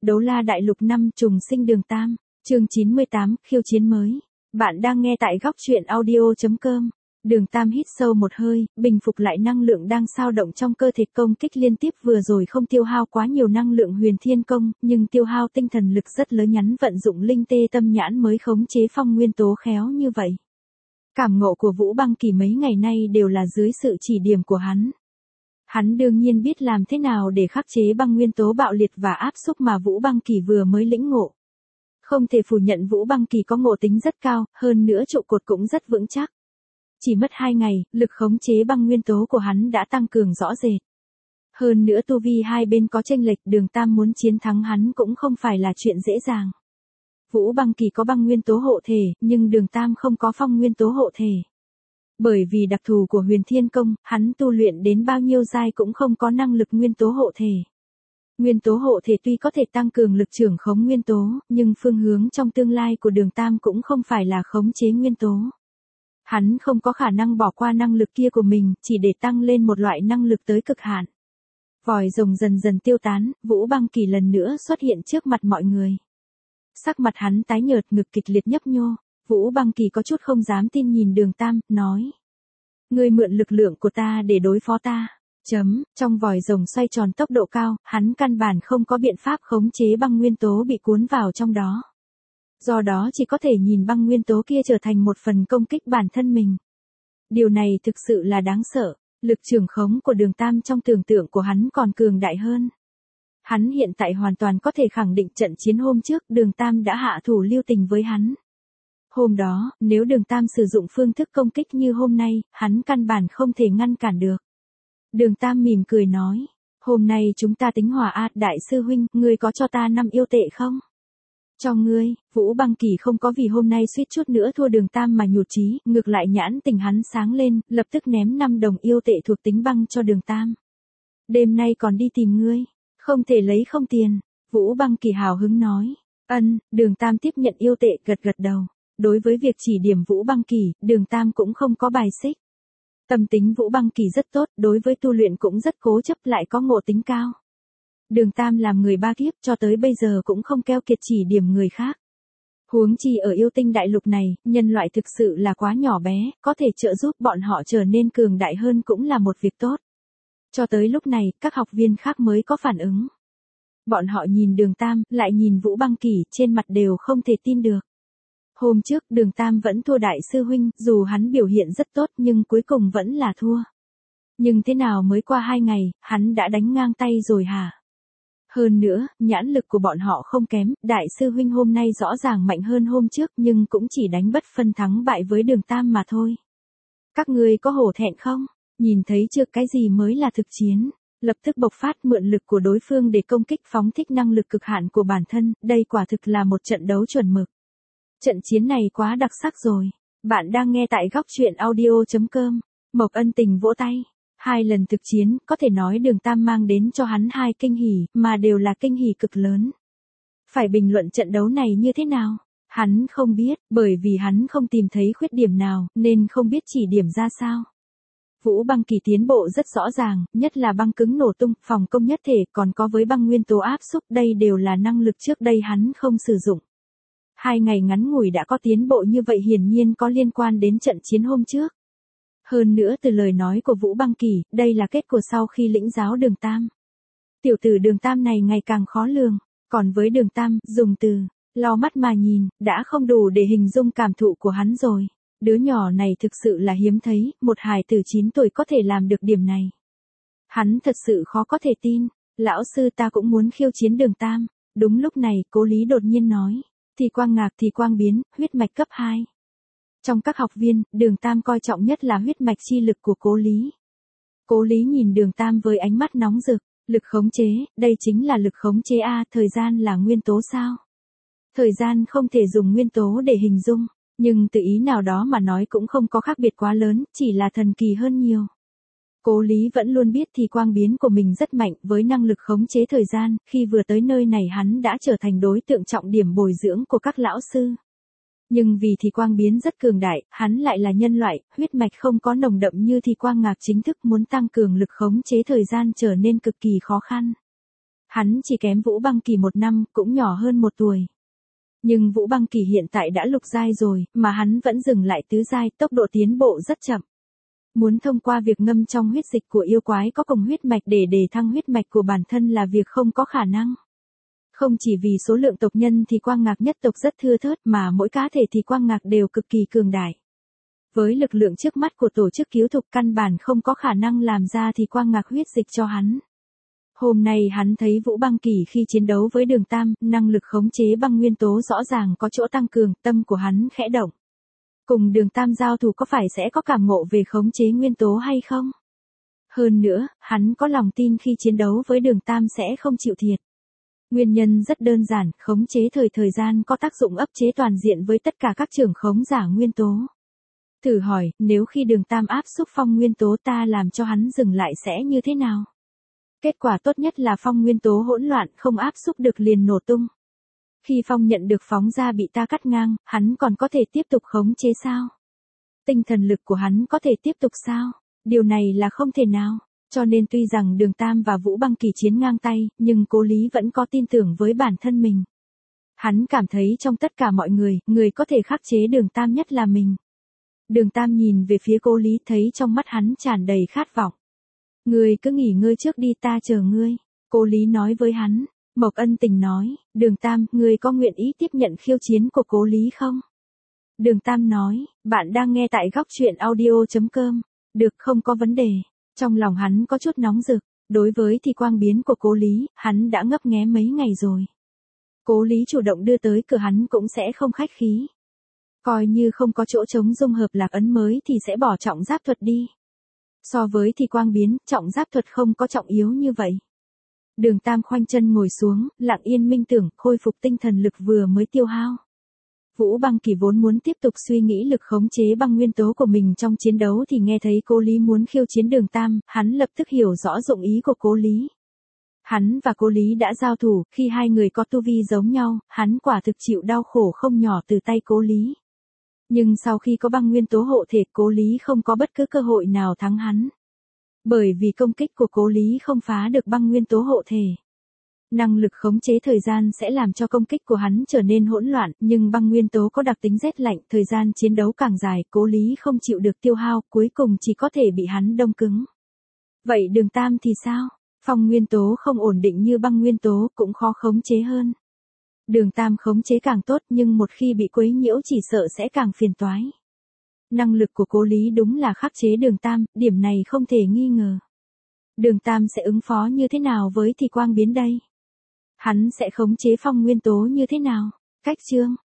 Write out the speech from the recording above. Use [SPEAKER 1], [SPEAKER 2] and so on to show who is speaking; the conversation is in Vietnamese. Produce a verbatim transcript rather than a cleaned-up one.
[SPEAKER 1] Đấu La Đại Lục năm trùng sinh Đường Tam, chương chín mươi tám, khiêu chiến mới. Bạn đang nghe tại góc truyện audio chấm com. Đường Tam hít sâu một hơi, bình phục lại năng lượng đang xao động trong cơ thể. Công kích liên tiếp vừa rồi không tiêu hao quá nhiều năng lượng huyền thiên công, nhưng tiêu hao tinh thần lực rất lớn, nhắn vận dụng linh tê tâm nhãn mới khống chế phong nguyên tố khéo như vậy. Cảm ngộ của Vũ Băng Kỳ mấy ngày nay đều là dưới sự chỉ điểm của hắn. Hắn đương nhiên biết làm thế nào để khắc chế băng nguyên tố bạo liệt và áp xúc mà Vũ Băng Kỳ vừa mới lĩnh ngộ. Không thể phủ nhận Vũ Băng Kỳ có ngộ tính rất cao, hơn nữa trụ cột cũng rất vững chắc. Chỉ mất hai ngày, lực khống chế băng nguyên tố của hắn đã tăng cường rõ rệt. Hơn nữa tu vi hai bên có chênh lệch, Đường Tam muốn chiến thắng hắn cũng không phải là chuyện dễ dàng. Vũ Băng Kỳ có băng nguyên tố hộ thể, nhưng Đường Tam không có phong nguyên tố hộ thể. Bởi vì đặc thù của huyền thiên công, hắn tu luyện đến bao nhiêu giai cũng không có năng lực nguyên tố hộ thể. Nguyên tố hộ thể tuy có thể tăng cường lực trưởng khống nguyên tố, nhưng phương hướng trong tương lai của Đường Tam cũng không phải là khống chế nguyên tố. Hắn không có khả năng bỏ qua năng lực kia của mình, chỉ để tăng lên một loại năng lực tới cực hạn. Vòi rồng dần dần tiêu tán, Vũ Băng Kỳ lần nữa xuất hiện trước mặt mọi người. Sắc mặt hắn tái nhợt, ngực kịch liệt nhấp nhô. Vũ Băng Kỳ có chút không dám tin nhìn Đường Tam, nói. Ngươi mượn lực lượng của ta để đối phó ta. Chấm, trong vòi rồng xoay tròn tốc độ cao, hắn căn bản không có biện pháp khống chế băng nguyên tố bị cuốn vào trong đó. Do đó chỉ có thể nhìn băng nguyên tố kia trở thành một phần công kích bản thân mình. Điều này thực sự là đáng sợ, lực trường khống của Đường Tam trong tưởng tượng của hắn còn cường đại hơn. Hắn hiện tại hoàn toàn có thể khẳng định trận chiến hôm trước Đường Tam đã hạ thủ lưu tình với hắn. Hôm đó, nếu Đường Tam sử dụng phương thức công kích như hôm nay, hắn căn bản không thể ngăn cản được. Đường Tam mỉm cười nói, hôm nay chúng ta tính hòa a, đại sư huynh, ngươi có cho ta năm yêu tệ không? Cho ngươi. Vũ Băng Kỳ không có vì hôm nay suýt chút nữa thua Đường Tam mà nhụt chí, ngược lại nhãn tình hắn sáng lên, lập tức ném năm đồng yêu tệ thuộc tính băng cho Đường Tam. Đêm nay còn đi tìm ngươi, không thể lấy không tiền. Vũ Băng Kỳ hào hứng nói, ân. Đường Tam tiếp nhận yêu tệ, gật gật đầu. Đối với việc chỉ điểm Vũ Băng Kỳ, Đường Tam cũng không có bài xích. Tâm tính Vũ Băng Kỳ rất tốt, đối với tu luyện cũng rất cố chấp, lại có ngộ tính cao. Đường Tam làm người ba kiếp cho tới bây giờ cũng không keo kiệt chỉ điểm người khác. Huống chi ở yêu tinh đại lục này, nhân loại thực sự là quá nhỏ bé, có thể trợ giúp bọn họ trở nên cường đại hơn cũng là một việc tốt. Cho tới lúc này, các học viên khác mới có phản ứng. Bọn họ nhìn Đường Tam, lại nhìn Vũ Băng Kỳ, trên mặt đều không thể tin được. Hôm trước Đường Tam vẫn thua đại sư huynh, dù hắn biểu hiện rất tốt nhưng cuối cùng vẫn là thua. Nhưng thế nào mới qua hai ngày, hắn đã đánh ngang tay rồi hả? Hơn nữa, nhãn lực của bọn họ không kém, đại sư huynh hôm nay rõ ràng mạnh hơn hôm trước nhưng cũng chỉ đánh bất phân thắng bại với Đường Tam mà thôi. Các ngươi có hổ thẹn không? Nhìn thấy chưa, cái gì mới là thực chiến? Lập tức bộc phát mượn lực của đối phương để công kích, phóng thích năng lực cực hạn của bản thân, đây quả thực là một trận đấu chuẩn mực. Trận chiến này quá đặc sắc rồi. Bạn đang nghe tại góc truyện audio chấm com. Mộc Ân Tình vỗ tay. Hai lần thực chiến, có thể nói Đường Tam mang đến cho hắn hai kinh hỉ, mà đều là kinh hỉ cực lớn. Phải bình luận trận đấu này như thế nào? Hắn không biết, bởi vì hắn không tìm thấy khuyết điểm nào, nên không biết chỉ điểm ra sao. Vũ Băng Kỳ tiến bộ rất rõ ràng, nhất là băng cứng nổ tung, phòng công nhất thể, còn có với băng nguyên tố áp xúc, đây đều là năng lực trước đây hắn không sử dụng. Hai ngày ngắn ngủi đã có tiến bộ như vậy hiển nhiên có liên quan đến trận chiến hôm trước. Hơn nữa từ lời nói của Vũ Băng Kỳ, đây là kết của sau khi lĩnh giáo Đường Tam. Tiểu tử Đường Tam này ngày càng khó lường, còn với Đường Tam, dùng từ, lau mắt mà nhìn, đã không đủ để hình dung cảm thụ của hắn rồi. Đứa nhỏ này thực sự là hiếm thấy, một hài tử chín tuổi có thể làm được điểm này. Hắn thật sự khó có thể tin, lão sư ta cũng muốn khiêu chiến Đường Tam. Đúng lúc này, Cố Lý đột nhiên nói. Thì quang ngạc thì quang biến, huyết mạch cấp hai. Trong các học viên, Đường Tam coi trọng nhất là huyết mạch chi lực của Cố Lý. Cố Lý nhìn Đường Tam với ánh mắt nóng rực, lực khống chế, đây chính là lực khống chế a, thời gian là nguyên tố sao? Thời gian không thể dùng nguyên tố để hình dung, nhưng từ ý nào đó mà nói cũng không có khác biệt quá lớn, chỉ là thần kỳ hơn nhiều. Cố Lý vẫn luôn biết thì quang biến của mình rất mạnh, với năng lực khống chế thời gian, khi vừa tới nơi này hắn đã trở thành đối tượng trọng điểm bồi dưỡng của các lão sư. Nhưng vì thì quang biến rất cường đại, hắn lại là nhân loại, huyết mạch không có nồng đậm như thì quang ngạc chính thức, muốn tăng cường lực khống chế thời gian trở nên cực kỳ khó khăn. Hắn chỉ kém Vũ Băng Kỳ một năm, cũng nhỏ hơn một tuổi. Nhưng Vũ Băng Kỳ hiện tại đã lục giai rồi, mà hắn vẫn dừng lại tứ giai, tốc độ tiến bộ rất chậm. Muốn thông qua việc ngâm trong huyết dịch của yêu quái có cùng huyết mạch để đề thăng huyết mạch của bản thân là việc không có khả năng. Không chỉ vì số lượng tộc nhân thì quang ngạc nhất tộc rất thưa thớt mà mỗi cá thể thì quang ngạc đều cực kỳ cường đại. Với lực lượng trước mắt của tổ chức cứu thục căn bản không có khả năng làm ra thì quang ngạc huyết dịch cho hắn. Hôm nay hắn thấy Vũ Băng Kỳ khi chiến đấu với Đường Tam, năng lực khống chế băng nguyên tố rõ ràng có chỗ tăng cường, tâm của hắn khẽ động. Cùng Đường Tam giao thủ có phải sẽ có cảm ngộ về khống chế nguyên tố hay không? Hơn nữa, hắn có lòng tin khi chiến đấu với Đường Tam sẽ không chịu thiệt. Nguyên nhân rất đơn giản, khống chế thời thời gian có tác dụng ấp chế toàn diện với tất cả các trưởng khống giả nguyên tố. Thử hỏi, nếu khi Đường Tam áp xúc phong nguyên tố ta làm cho hắn dừng lại sẽ như thế nào? Kết quả tốt nhất là phong nguyên tố hỗn loạn không áp xúc được liền nổ tung. Khi phong nhận được phóng ra bị ta cắt ngang, hắn còn có thể tiếp tục khống chế sao? Tinh thần lực của hắn có thể tiếp tục sao? Điều này là không thể nào. Cho nên tuy rằng Đường Tam và Vũ Băng Kỳ chiến ngang tay, nhưng Cố Lý vẫn có tin tưởng với bản thân mình. Hắn cảm thấy trong tất cả mọi người, người có thể khắc chế Đường Tam nhất là mình. Đường Tam nhìn về phía Cố Lý thấy trong mắt hắn tràn đầy khát vọng. Ngươi cứ nghỉ ngơi trước đi ta chờ ngươi. Cố Lý nói với hắn. Mộc Ân Tình nói, Đường Tam, ngươi có nguyện ý tiếp nhận khiêu chiến của Cố Lý không? Đường Tam nói, bạn đang nghe tại góc truyện audio chấm com. Được, không có vấn đề. Trong lòng hắn có chút nóng rực, đối với thi quang biến của Cố Lý, hắn đã ngấp nghé mấy ngày rồi. Cố Lý chủ động đưa tới cửa hắn cũng sẽ không khách khí. Coi như không có chỗ trống dung hợp lạc ấn mới thì sẽ bỏ trọng giáp thuật đi. So với thi quang biến, trọng giáp thuật không có trọng yếu như vậy. Đường Tam khoanh chân ngồi xuống, lặng yên minh tưởng, khôi phục tinh thần lực vừa mới tiêu hao. Vũ Băng Kỳ vốn muốn tiếp tục suy nghĩ lực khống chế băng nguyên tố của mình trong chiến đấu thì nghe thấy Cố Lý muốn khiêu chiến Đường Tam, hắn lập tức hiểu rõ dụng ý của Cố Lý. Hắn và Cố Lý đã giao thủ, khi hai người có tu vi giống nhau, hắn quả thực chịu đau khổ không nhỏ từ tay Cố Lý. Nhưng sau khi có băng nguyên tố hộ thể, Cố Lý không có bất cứ cơ hội nào thắng hắn. Bởi vì công kích của Cố Lý không phá được băng nguyên tố hộ thể. Năng lực khống chế thời gian sẽ làm cho công kích của hắn trở nên hỗn loạn, nhưng băng nguyên tố có đặc tính rét lạnh, thời gian chiến đấu càng dài, Cố Lý không chịu được tiêu hao, cuối cùng chỉ có thể bị hắn đông cứng. Vậy Đường Tam thì sao? Phong nguyên tố không ổn định như băng nguyên tố, cũng khó khống chế hơn. Đường Tam khống chế càng tốt nhưng một khi bị quấy nhiễu chỉ sợ sẽ càng phiền toái. Năng lực của Cố Lý đúng là khắc chế Đường Tam, điểm này không thể nghi ngờ. Đường Tam sẽ ứng phó như thế nào với thi quang biến đây? Hắn sẽ khống chế phong nguyên tố như thế nào? Cách chương